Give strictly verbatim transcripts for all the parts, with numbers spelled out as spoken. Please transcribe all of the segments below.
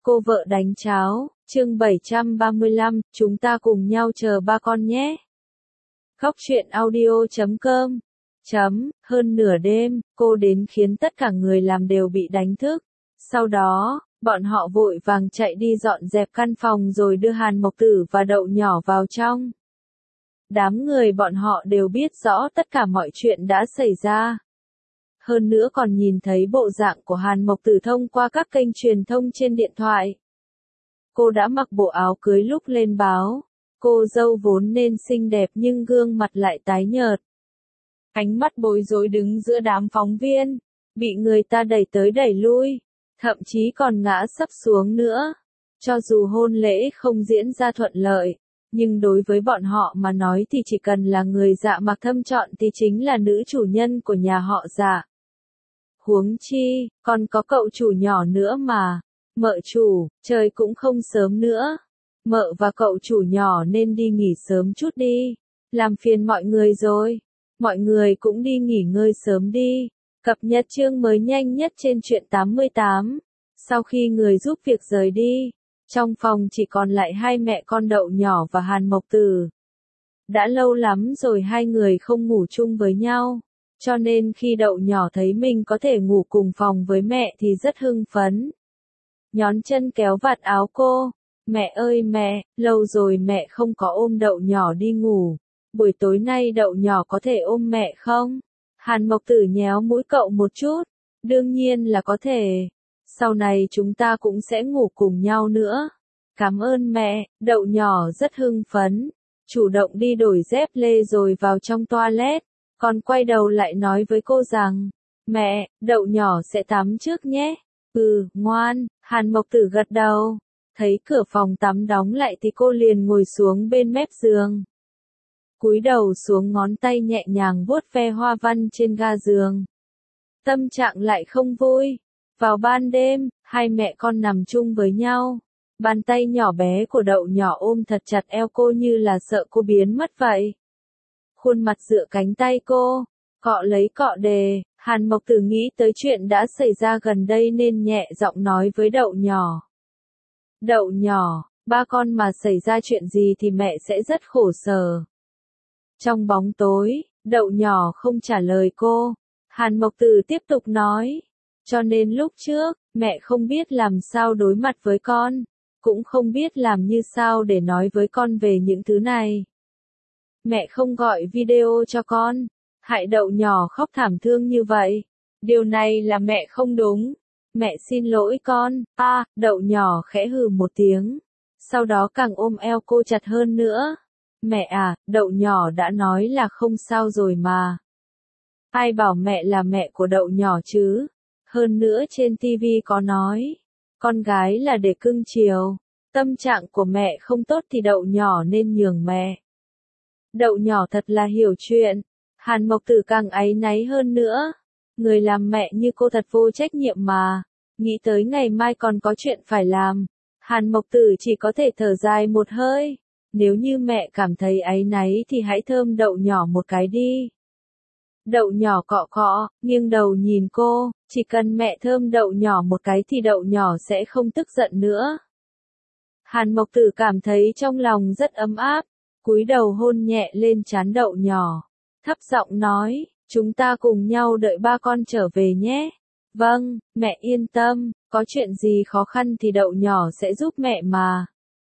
Cô vợ đánh cháo, chương bảy trăm ba mươi lăm, chúng ta cùng nhau chờ ba con nhé. Khóc chuyện audio chấm com chấm, hơn nửa đêm, cô đến khiến tất cả người làm đều bị đánh thức. Sau đó, bọn họ vội vàng chạy đi dọn dẹp căn phòng rồi đưa Hàn Mộc Tử và Đậu Nhỏ vào trong. Đám người bọn họ đều biết rõ tất cả mọi chuyện đã xảy ra. Hơn nữa còn nhìn thấy bộ dạng của Hàn Mộc Tử thông qua các kênh truyền thông trên điện thoại. Cô đã mặc bộ áo cưới lúc lên báo. Cô dâu vốn nên xinh đẹp nhưng gương mặt lại tái nhợt. Ánh mắt bối rối đứng giữa đám phóng viên, bị người ta đẩy tới đẩy lui, thậm chí còn ngã sấp xuống nữa. Cho dù hôn lễ không diễn ra thuận lợi, nhưng đối với bọn họ mà nói thì chỉ cần là người Dạ Mạc Thâm chọn thì chính là nữ chủ nhân của nhà họ Dạ. Huống chi, còn có cậu chủ nhỏ nữa mà. Mợ chủ, trời cũng không sớm nữa. Mợ và cậu chủ nhỏ nên đi nghỉ sớm chút đi. Làm phiền mọi người rồi. Mọi người cũng đi nghỉ ngơi sớm đi. Cập nhật chương mới nhanh nhất trên truyện tám mươi tám. Sau khi người giúp việc rời đi, trong phòng chỉ còn lại hai mẹ con Đậu Nhỏ và Hàn Mộc Tử. Đã lâu lắm rồi hai người không ngủ chung với nhau. Cho nên khi Đậu Nhỏ thấy mình có thể ngủ cùng phòng với mẹ thì rất hưng phấn. Nhón chân kéo vạt áo cô. Mẹ ơi mẹ, lâu rồi mẹ không có ôm Đậu Nhỏ đi ngủ. Buổi tối nay Đậu Nhỏ có thể ôm mẹ không? Hàn Mộc Tử nhéo mũi cậu một chút. Đương nhiên là có thể. Sau này chúng ta cũng sẽ ngủ cùng nhau nữa. Cảm ơn mẹ. Đậu Nhỏ rất hưng phấn. Chủ động đi đổi dép lê rồi vào trong toilet. Còn quay đầu lại nói với cô rằng, mẹ, Đậu Nhỏ sẽ tắm trước nhé. Ừ, ngoan. Hàn Mộc Tử gật đầu. Thấy cửa phòng tắm đóng lại thì cô liền ngồi xuống bên mép giường. Cúi đầu xuống ngón tay nhẹ nhàng vuốt ve hoa văn trên ga giường. Tâm trạng lại không vui. Vào ban đêm, hai mẹ con nằm chung với nhau. Bàn tay nhỏ bé của Đậu Nhỏ ôm thật chặt eo cô như là sợ cô biến mất vậy. Khuôn mặt dựa cánh tay cô, cọ lấy cọ đề. Hàn Mộc Tử nghĩ tới chuyện đã xảy ra gần đây nên nhẹ giọng nói với Đậu Nhỏ. Đậu Nhỏ, ba con mà xảy ra chuyện gì thì mẹ sẽ rất khổ sở. Trong bóng tối, Đậu Nhỏ không trả lời cô. Hàn Mộc Tử tiếp tục nói. Cho nên lúc trước, mẹ không biết làm sao đối mặt với con. Cũng không biết làm như sao để nói với con về những thứ này. Mẹ không gọi video cho con. Hại Đậu Nhỏ khóc thảm thương như vậy. Điều này là mẹ không đúng. Mẹ xin lỗi con. A, à, Đậu Nhỏ khẽ hừ một tiếng. Sau đó càng ôm eo cô chặt hơn nữa. Mẹ à, Đậu Nhỏ đã nói là không sao rồi mà. Ai bảo mẹ là mẹ của Đậu Nhỏ chứ? Hơn nữa trên tivi có nói, con gái là để cưng chiều. Tâm trạng của mẹ không tốt thì Đậu Nhỏ nên nhường mẹ. Đậu Nhỏ thật là hiểu chuyện. Hàn Mộc Tử càng áy náy hơn nữa. Người làm mẹ như cô thật vô trách nhiệm mà. Nghĩ tới ngày mai còn có chuyện phải làm. Hàn Mộc Tử chỉ có thể thở dài một hơi. Nếu như mẹ cảm thấy áy náy thì hãy thơm Đậu Nhỏ một cái đi. Đậu Nhỏ cọ cọ, nghiêng đầu nhìn cô. Chỉ cần mẹ thơm Đậu Nhỏ một cái thì Đậu Nhỏ sẽ không tức giận nữa. Hàn Mộc Tử cảm thấy trong lòng rất ấm áp. Cúi đầu hôn nhẹ lên trán Đậu Nhỏ. Thấp giọng nói, chúng ta cùng nhau đợi ba con trở về nhé. Vâng, mẹ yên tâm, có chuyện gì khó khăn thì Đậu Nhỏ sẽ giúp mẹ mà.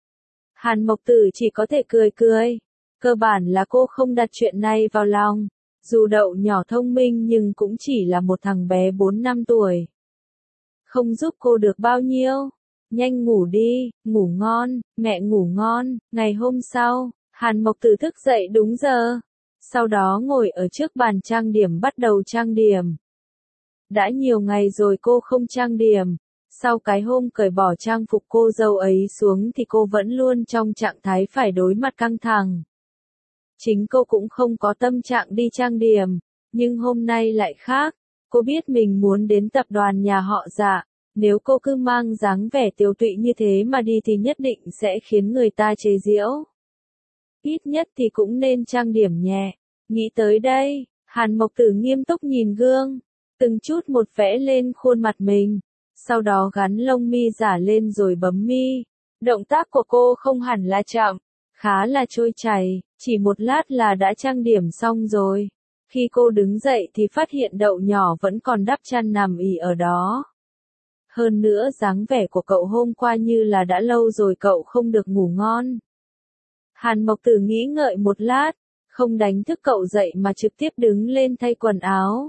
Hàn Mộc Tử chỉ có thể cười cười. Cơ bản là cô không đặt chuyện này vào lòng. Dù Đậu Nhỏ thông minh nhưng cũng chỉ là một thằng bé bốn năm tuổi. Không giúp cô được bao nhiêu. Nhanh ngủ đi, ngủ ngon, mẹ ngủ ngon. Ngày hôm sau, Hàn Mộc Tử thức dậy đúng giờ. Sau đó ngồi ở trước bàn trang điểm bắt đầu trang điểm. Đã nhiều ngày rồi cô không trang điểm. Sau cái hôm cởi bỏ trang phục cô dâu ấy xuống thì cô vẫn luôn trong trạng thái phải đối mặt căng thẳng. Chính cô cũng không có tâm trạng đi trang điểm. Nhưng hôm nay lại khác. Cô biết mình muốn đến tập đoàn nhà họ Dạ. Nếu cô cứ mang dáng vẻ tiều tụy như thế mà đi thì nhất định sẽ khiến người ta chế giễu. Ít nhất thì cũng nên trang điểm nhẹ. Nghĩ tới đây, Hàn Mộc Tử nghiêm túc nhìn gương. Từng chút một vẽ lên khuôn mặt mình. sau đó gắn lông mi giả lên rồi bấm mi. Động tác của cô không hẳn là chậm, khá là trôi chảy, chỉ một lát là đã trang điểm xong rồi. Khi cô đứng dậy thì phát hiện Đậu nhỏ vẫn còn đắp chăn nằm ì ở đó. Hơn nữa dáng vẻ của cậu hôm qua như là đã lâu rồi cậu không được ngủ ngon. Hàn Mộc Tử nghĩ ngợi một lát, không đánh thức cậu dậy mà trực tiếp đứng lên thay quần áo.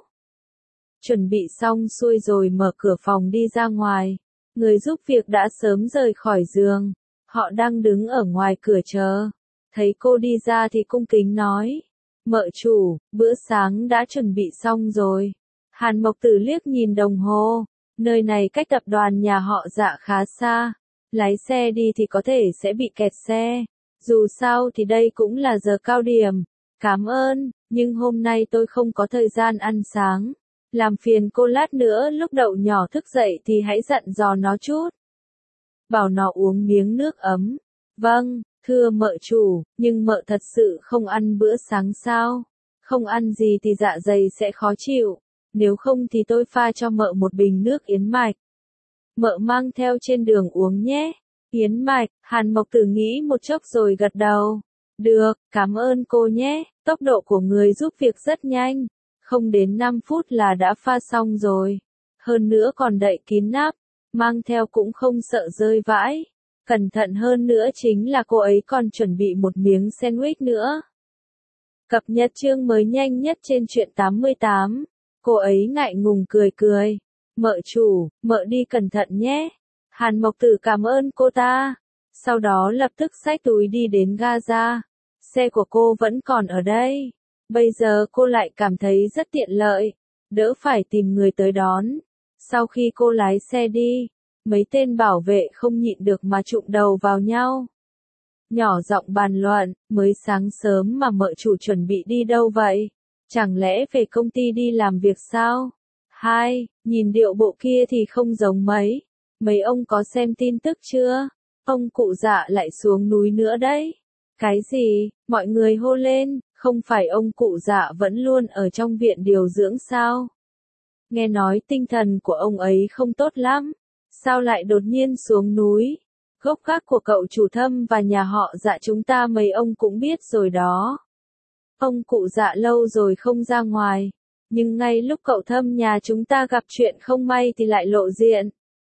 Chuẩn bị xong xuôi rồi mở cửa phòng đi ra ngoài. Người giúp việc đã sớm rời khỏi giường. Họ đang đứng ở ngoài cửa chờ. Thấy cô đi ra thì cung kính nói. Mợ chủ, bữa sáng đã chuẩn bị xong rồi. Hàn Mộc Tử liếc nhìn đồng hồ. Nơi này cách tập đoàn nhà họ Dạ khá xa. Lái xe đi thì có thể sẽ bị kẹt xe. Dù sao thì đây cũng là giờ cao điểm. Cảm ơn, nhưng hôm nay tôi không có thời gian ăn sáng. Làm phiền cô lát nữa lúc Đậu nhỏ thức dậy thì hãy dặn dò nó chút. Bảo nó uống miếng nước ấm. Vâng, thưa mợ chủ, nhưng mợ thật sự không ăn bữa sáng sao? Không ăn gì thì dạ dày sẽ khó chịu. Nếu không thì tôi pha cho mợ một bình nước yến mạch. Mợ mang theo trên đường uống nhé. Yến mạch, Hàn Mộc Tử nghĩ một chốc rồi gật đầu. Được, cảm ơn cô nhé, tốc độ của người giúp việc rất nhanh. Không đến năm phút là đã pha xong rồi. Hơn nữa còn đậy kín nắp, mang theo cũng không sợ rơi vãi. Cẩn thận hơn nữa chính là cô ấy còn chuẩn bị một miếng sandwich nữa. Cập nhật chương mới nhanh nhất trên truyện tám mươi tám. Cô ấy ngại ngùng cười cười. Mợ chủ, mợ đi cẩn thận nhé. Hàn Mộc Tử cảm ơn cô ta. Sau đó lập tức xách túi đi đến Gaza. Xe của cô vẫn còn ở đây. Bây giờ cô lại cảm thấy rất tiện lợi. Đỡ phải tìm người tới đón. Sau khi cô lái xe đi, mấy tên bảo vệ không nhịn được mà trụm đầu vào nhau. Nhỏ giọng bàn luận, mới sáng sớm mà mợ chủ chuẩn bị đi đâu vậy? Chẳng lẽ về công ty đi làm việc sao? Hai, nhìn điệu bộ kia thì không giống mấy. Mấy ông có xem tin tức chưa? Ông cụ Dạ lại xuống núi nữa đấy. Cái gì? Mọi người hô lên, không phải ông cụ Dạ vẫn luôn ở trong viện điều dưỡng sao? Nghe nói tinh thần của ông ấy không tốt lắm. Sao lại đột nhiên xuống núi? Gốc gác của cậu chủ Thâm và nhà họ Dạ chúng ta mấy ông cũng biết rồi đó. Ông cụ Dạ lâu rồi không ra ngoài. Nhưng ngay lúc cậu Thâm nhà chúng ta gặp chuyện không may thì lại lộ diện.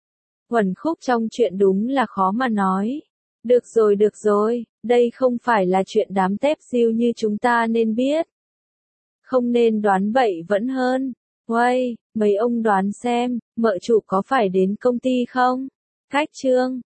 Uẩn khúc trong chuyện đúng là khó mà nói. Được rồi được rồi, đây không phải là chuyện đám tép diêu như chúng ta nên biết. Không nên đoán bậy vẫn hơn. Uây, mấy ông đoán xem, mợ chủ có phải đến công ty không? Cách chương